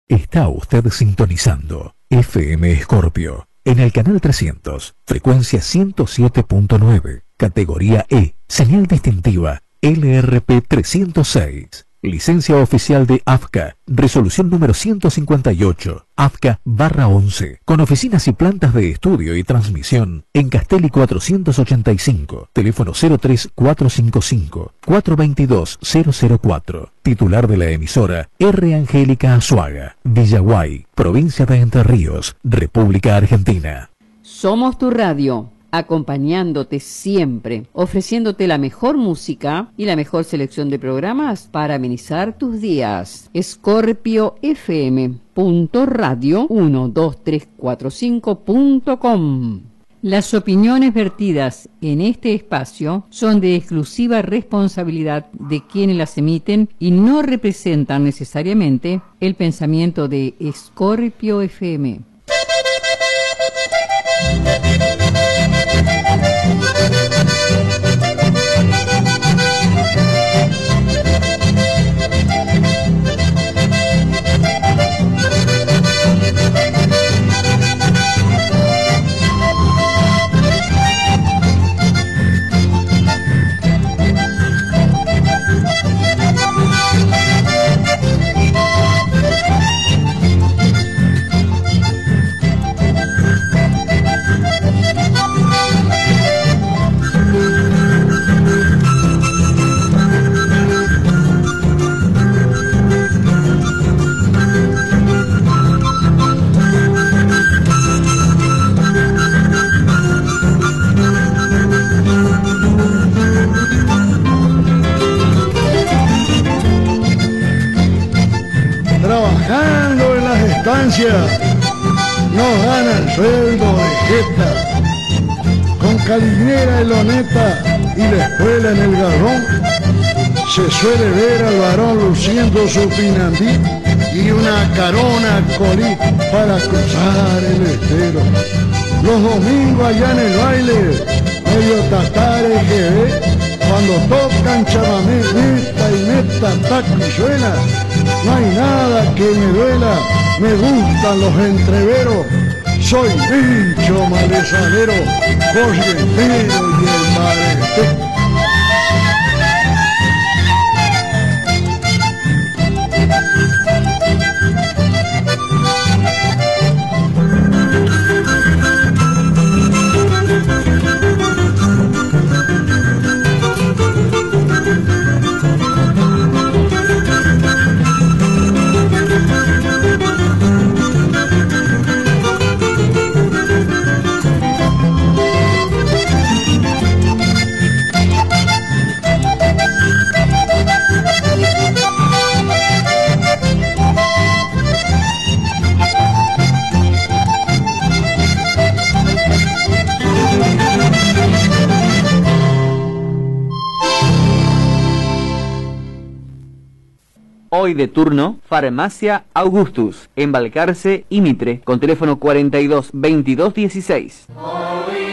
Está usted sintonizando FM Scorpio en el canal 300, frecuencia 107.9, categoría E, señal distintiva LRP 306. Licencia oficial de AFCA, resolución número 158, AFCA/11, con oficinas y plantas de estudio y transmisión en Castelli 485, teléfono 03455-422-004, titular de la emisora R. Angélica Azuaga, Villaguay, provincia de Entre Ríos, República Argentina. Somos tu radio, acompañándote siempre, ofreciéndote la mejor música y la mejor selección de programas para amenizar tus días. scorpiofm.radio12345.com. Las opiniones vertidas en este espacio son de exclusiva responsabilidad de quienes las emiten y no representan necesariamente el pensamiento de Scorpio FM. Trabajando en las estancias nos ganan sueldo de jeta, con calinera y loneta y la escuela en el garrón. Se suele ver al varón luciendo su pinambí y una carona colí para cruzar el estero. Los domingos allá en el baile, medio tatare que ve, cuando tocan chamamé, meta y meta, taco y suena. No hay nada que me duela, me gustan los entreveros. Soy bicho malezadero, corrientero y el marete. Hoy de turno, Farmacia Augustus, en Balcarce y Mitre, con teléfono 42 22 16.